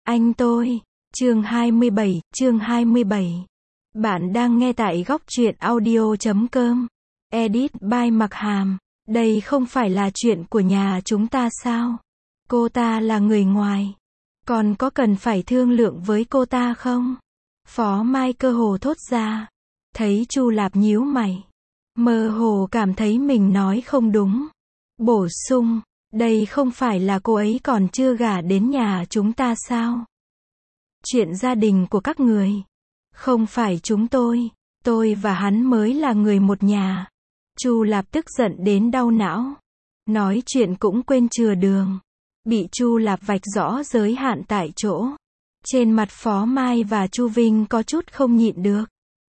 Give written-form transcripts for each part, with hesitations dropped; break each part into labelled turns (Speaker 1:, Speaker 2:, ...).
Speaker 1: Anh tôi. Chương 27. Bạn đang nghe tại góc truyện audio.com. Edit by Mặc Hàm. Đây không phải là chuyện của nhà chúng ta sao? Cô ta là người ngoài. Còn có cần phải thương lượng với cô ta không? Phó Mai cơ hồ thốt ra. Thấy Chu Lạp nhíu mày. Mơ hồ cảm thấy mình nói không đúng. Bổ sung. Đây không phải là cô ấy còn chưa gả đến nhà chúng ta sao? Chuyện gia đình của các người. Không phải chúng tôi và hắn mới là người một nhà. Chu Lạp tức giận đến đau não. Nói chuyện cũng quên chừa đường. Bị Chu Lạp vạch rõ giới hạn tại chỗ. Trên mặt Phó Mai và Chu Vinh có chút không nhịn được.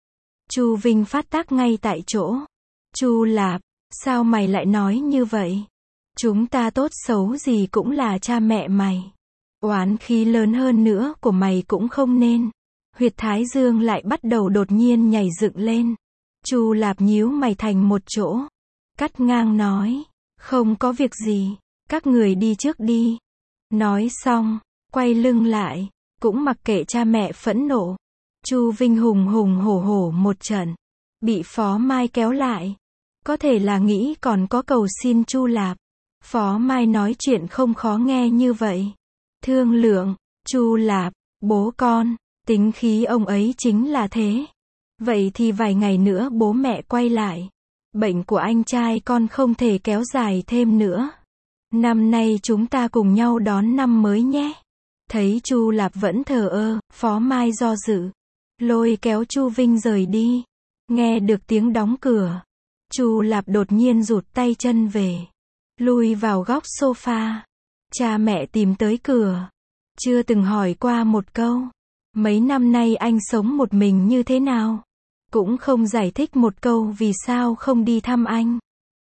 Speaker 1: Chu Vinh phát tác ngay tại chỗ. Chu Lạp, sao mày lại nói như vậy? Chúng ta tốt xấu gì cũng là cha mẹ mày. Oán khí lớn hơn nữa của mày cũng không nên. Huyệt thái dương lại bắt đầu đột nhiên nhảy dựng lên. Chu Lạp nhíu mày thành một chỗ. Cắt ngang nói. Không có việc gì. Các người đi trước đi. Nói xong, quay lưng lại. Cũng mặc kệ cha mẹ phẫn nộ. Chu Vinh hùng hổ một trận. Bị Phó Mai kéo lại. Có thể là nghĩ còn có cầu xin Chu Lạp. Phó Mai nói chuyện không khó nghe như vậy. Thương lượng, Chu Lạp, bố con, tính khí ông ấy chính là thế. Vậy thì vài ngày nữa bố mẹ quay lại. Bệnh của anh trai con không thể kéo dài thêm nữa. Năm nay chúng ta cùng nhau đón năm mới nhé. Thấy Chu Lạp vẫn thờ ơ, Phó Mai do dự. Lôi kéo Chu Vinh rời đi. Nghe được tiếng đóng cửa. Chu Lạp đột nhiên rụt tay chân về. Lui vào góc sofa. Cha mẹ tìm tới cửa. Chưa từng hỏi qua một câu. Mấy năm nay anh sống một mình như thế nào? Cũng không giải thích một câu vì sao không đi thăm anh.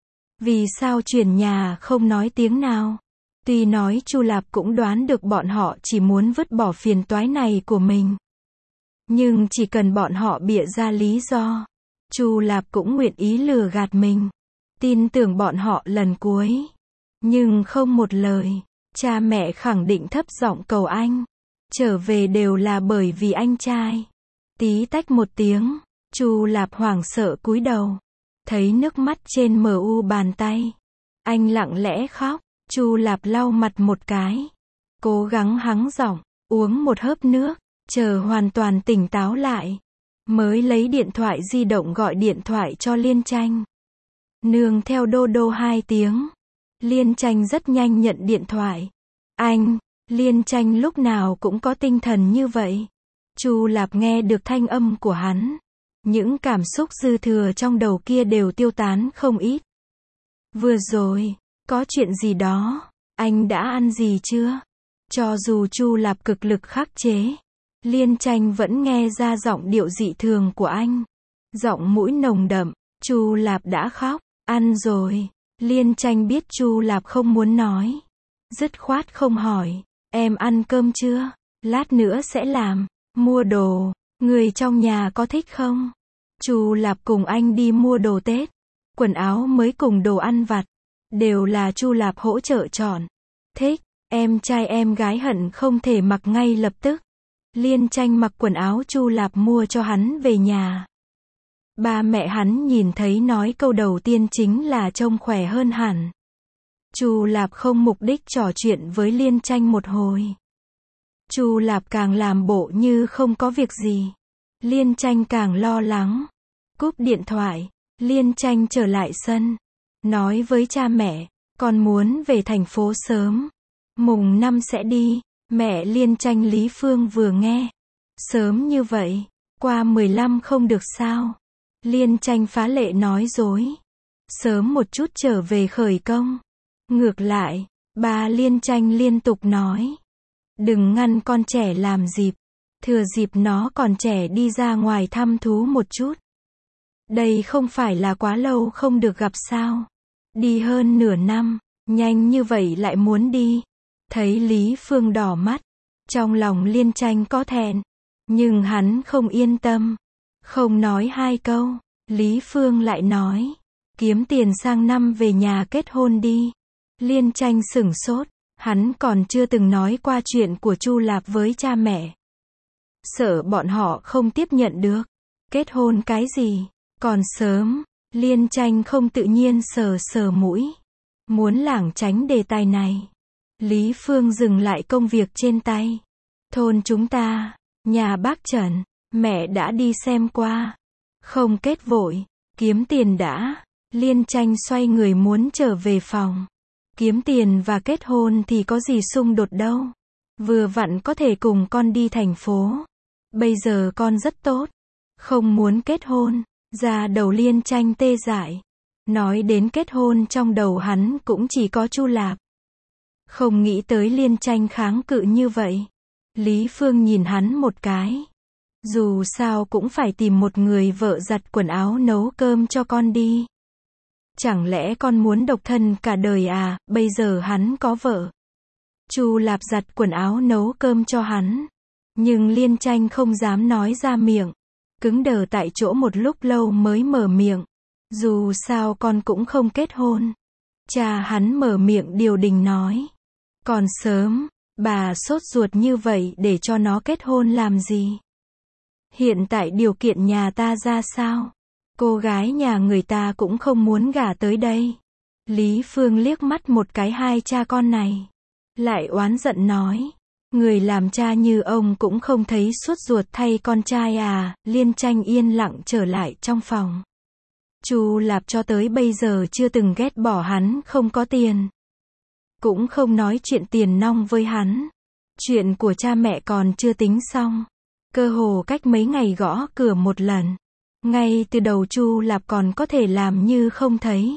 Speaker 1: Vì sao chuyển nhà không nói tiếng nào. Tuy nói Chu Lạp cũng đoán được bọn họ chỉ muốn vứt bỏ phiền toái này của mình. Nhưng chỉ cần bọn họ bịa ra lý do. Chu Lạp cũng nguyện ý lừa gạt mình. Tin tưởng bọn họ lần cuối. Nhưng không một lời. Cha mẹ khẳng định thấp giọng cầu anh. Trở về đều là bởi vì anh trai. Tí tách một tiếng. Chu Lạp hoảng sợ cúi đầu. Thấy nước mắt trên mu bàn tay. Anh lặng lẽ khóc. Chu Lạp lau mặt một cái. Cố gắng hắng giọng. Uống một hớp nước. Chờ hoàn toàn tỉnh táo lại. Mới lấy điện thoại di động gọi điện thoại cho Liên Tranh. Nương theo đô đô 2 tiếng. Liên Tranh rất nhanh nhận điện thoại. Anh, Liên Tranh lúc nào cũng có tinh thần như vậy. Chu Lạp nghe được thanh âm của hắn. Những cảm xúc dư thừa trong đầu kia đều tiêu tán không ít. Vừa rồi, có chuyện gì đó, anh đã ăn gì chưa? Cho dù Chu Lạp cực lực khắc chế. Liên Tranh vẫn nghe ra giọng điệu dị thường của anh. Giọng mũi nồng đậm. Chu Lạp đã khóc. Ăn rồi. Liên Tranh biết Chu Lạp không muốn nói. Dứt khoát không hỏi. Em ăn cơm chưa? Lát nữa sẽ làm. Mua đồ. Người trong nhà có thích không? Chu Lạp cùng anh đi mua đồ Tết. Quần áo mới cùng đồ ăn vặt. Đều là Chu Lạp hỗ trợ chọn. Thích. Em trai em gái hận không thể mặc ngay lập tức. Liên Tranh mặc quần áo Chu Lạp mua cho hắn về nhà. Ba mẹ hắn nhìn thấy nói câu đầu tiên chính là trông khỏe hơn hẳn. Chu Lạp không mục đích trò chuyện với Liên Tranh một hồi. Chu Lạp càng làm bộ như không có việc gì. Liên Tranh càng lo lắng. Cúp điện thoại, Liên Tranh trở lại sân. Nói với cha mẹ, con muốn về thành phố sớm. Mùng 5 sẽ đi. Mẹ Liên Tranh Lý Phương vừa nghe. Sớm như vậy, qua 15 không được sao? Liên Tranh phá lệ nói dối. Sớm một chút trở về khởi công. Ngược lại, bà Liên Tranh liên tục nói. Đừng ngăn con trẻ làm dịp. Thừa dịp nó còn trẻ đi ra ngoài thăm thú một chút. Đây không phải là quá lâu không được gặp sao? Đi hơn nửa năm, nhanh như vậy lại muốn đi. Thấy Lý Phương đỏ mắt. Trong lòng Liên Tranh có thẹn. Nhưng hắn không yên tâm. Không nói 2 câu. Lý Phương lại nói. Kiếm tiền sang năm về nhà kết hôn đi. Liên Tranh sửng sốt. Hắn còn chưa từng nói qua chuyện của Chu Lạp với cha mẹ. Sợ bọn họ không tiếp nhận được. Kết hôn cái gì? Còn sớm. Liên Tranh không tự nhiên sờ sờ mũi. Muốn lảng tránh đề tài này. Lý Phương dừng lại công việc trên tay. Thôn chúng ta, nhà bác Trần, mẹ đã đi xem qua. Không kết vội, kiếm tiền đã. Liên Tranh xoay người muốn trở về phòng. Kiếm tiền và kết hôn thì có gì xung đột đâu. Vừa vặn có thể cùng con đi thành phố. Bây giờ con rất tốt. Không muốn kết hôn. Da đầu Liên Tranh tê dại. Nói đến kết hôn trong đầu hắn cũng chỉ có Chu Lạp. Không nghĩ tới Liên Tranh kháng cự như vậy. Lý Phương nhìn hắn một cái. Dù sao cũng phải tìm một người vợ giặt quần áo nấu cơm cho con đi. Chẳng lẽ con muốn độc thân cả đời à, bây giờ hắn có vợ. Chu Lạp giặt quần áo nấu cơm cho hắn. Nhưng Liên Tranh không dám nói ra miệng. Cứng đờ tại chỗ một lúc lâu mới mở miệng. Dù sao con cũng không kết hôn. Cha hắn mở miệng điều đình nói. Còn sớm, bà sốt ruột như vậy để cho nó kết hôn làm gì? Hiện tại điều kiện nhà ta ra sao? Cô gái nhà người ta cũng không muốn gả tới đây. Lý Phương liếc mắt một cái hai cha con này. Lại oán giận nói. Người làm cha như ông cũng không thấy sốt ruột thay con trai à. Liên Tranh yên lặng trở lại trong phòng. Chu Lạp cho tới bây giờ chưa từng ghét bỏ hắn không có tiền. Cũng không nói chuyện tiền nong với hắn. Chuyện của cha mẹ còn chưa tính xong. Cơ hồ cách mấy ngày gõ cửa một lần. Ngay từ đầu Chu Lạp còn có thể làm như không thấy.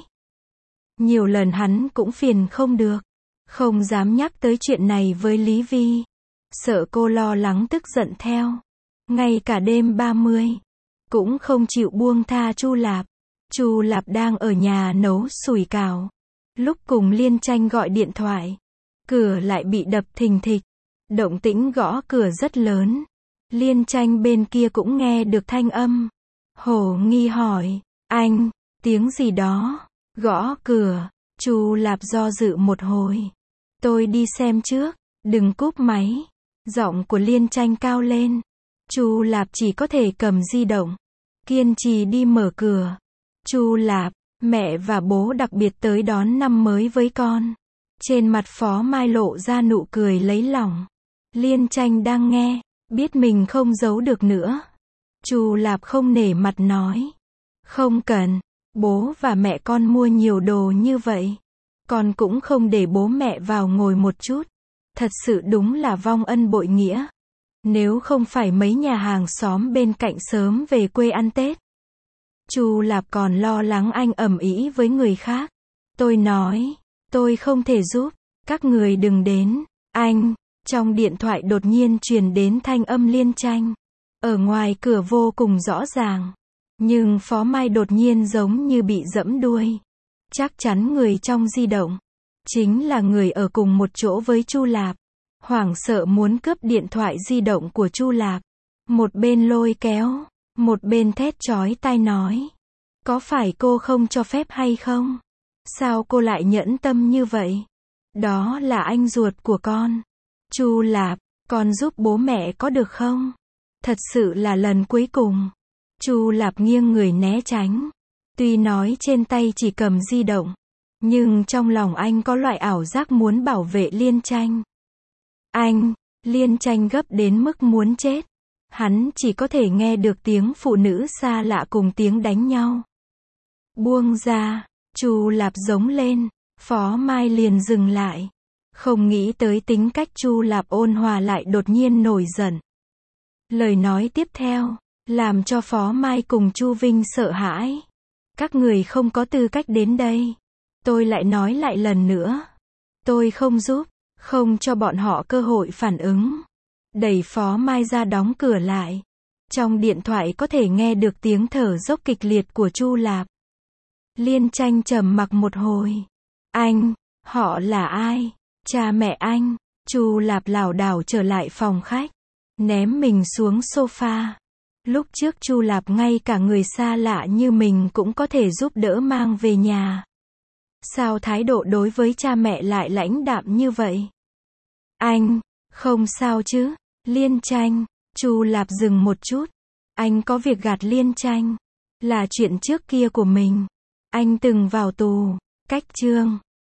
Speaker 1: Nhiều lần hắn cũng phiền không được. Không dám nhắc tới chuyện này với Lý Vi. Sợ cô lo lắng tức giận theo. Ngay cả đêm 30. Cũng không chịu buông tha Chu Lạp. Chu Lạp đang ở nhà nấu sủi cảo. Lúc cùng Liên Tranh gọi điện thoại. Cửa lại bị đập thình thịch. Động tĩnh gõ cửa rất lớn. Liên Tranh bên kia cũng nghe được thanh âm. Hổ nghi hỏi. Anh, tiếng gì đó? Gõ cửa. Chu Lạp do dự một hồi. Tôi đi xem trước. Đừng cúp máy. Giọng của Liên Tranh cao lên. Chu Lạp chỉ có thể cầm di động. Kiên trì đi mở cửa. Chu Lạp, mẹ và bố đặc biệt tới đón năm mới với con. Trên mặt Phó Mai lộ ra nụ cười lấy lòng. Liên Tranh đang nghe, biết mình không giấu được nữa. Chu Lạp không nể mặt nói. Không cần, bố và mẹ con mua nhiều đồ như vậy. Con cũng không để bố mẹ vào ngồi một chút. Thật sự đúng là vong ân bội nghĩa. Nếu không phải mấy nhà hàng xóm bên cạnh sớm về quê ăn Tết. Chu Lạp còn lo lắng anh ầm ĩ với người khác. Tôi nói, tôi không thể giúp, các người đừng đến. Anh, trong điện thoại đột nhiên truyền đến thanh âm Liên Tranh. Ở ngoài cửa vô cùng rõ ràng. Nhưng Phó Mai đột nhiên giống như bị giẫm đuôi. Chắc chắn người trong di động. Chính là người ở cùng một chỗ với Chu Lạp. Hoảng sợ muốn cướp điện thoại di động của Chu Lạp. Một bên lôi kéo. Một bên thét chói tai nói. Có phải cô không cho phép hay không? Sao cô lại nhẫn tâm như vậy? Đó là anh ruột của con. Chu Lạp, con giúp bố mẹ có được không? Thật sự là lần cuối cùng. Chu Lạp nghiêng người né tránh. Tuy nói trên tay chỉ cầm di động. Nhưng trong lòng anh có loại ảo giác muốn bảo vệ Liên Tranh. Anh, Liên Tranh gấp đến mức muốn chết. Hắn chỉ có thể nghe được tiếng phụ nữ xa lạ cùng tiếng đánh nhau. Buông ra, Chu Lạp giống lên, Phó Mai liền dừng lại. Không nghĩ tới tính cách Chu Lạp ôn hòa lại đột nhiên nổi giận. Lời nói tiếp theo, làm cho Phó Mai cùng Chu Vinh sợ hãi. Các người không có tư cách đến đây. Tôi lại nói lại lần nữa. Tôi không giúp, không cho bọn họ cơ hội phản ứng. Đẩy Phó Mai ra đóng cửa lại. Trong điện thoại có thể nghe được tiếng thở dốc kịch liệt của Chu Lạp. Liên Tranh trầm mặc một hồi. Anh, họ là ai? Cha mẹ anh. Chu Lạp lảo đảo trở lại phòng khách. Ném mình xuống sofa. Lúc trước Chu Lạp ngay cả người xa lạ như mình cũng có thể giúp đỡ mang về nhà. Sao thái độ đối với cha mẹ lại lãnh đạm như vậy? Anh, không sao chứ? Liên Tranh. Chu Lạp dừng một chút. Anh có việc gạt Liên Tranh. Là chuyện trước kia của mình. Anh từng vào tù. Cách chương.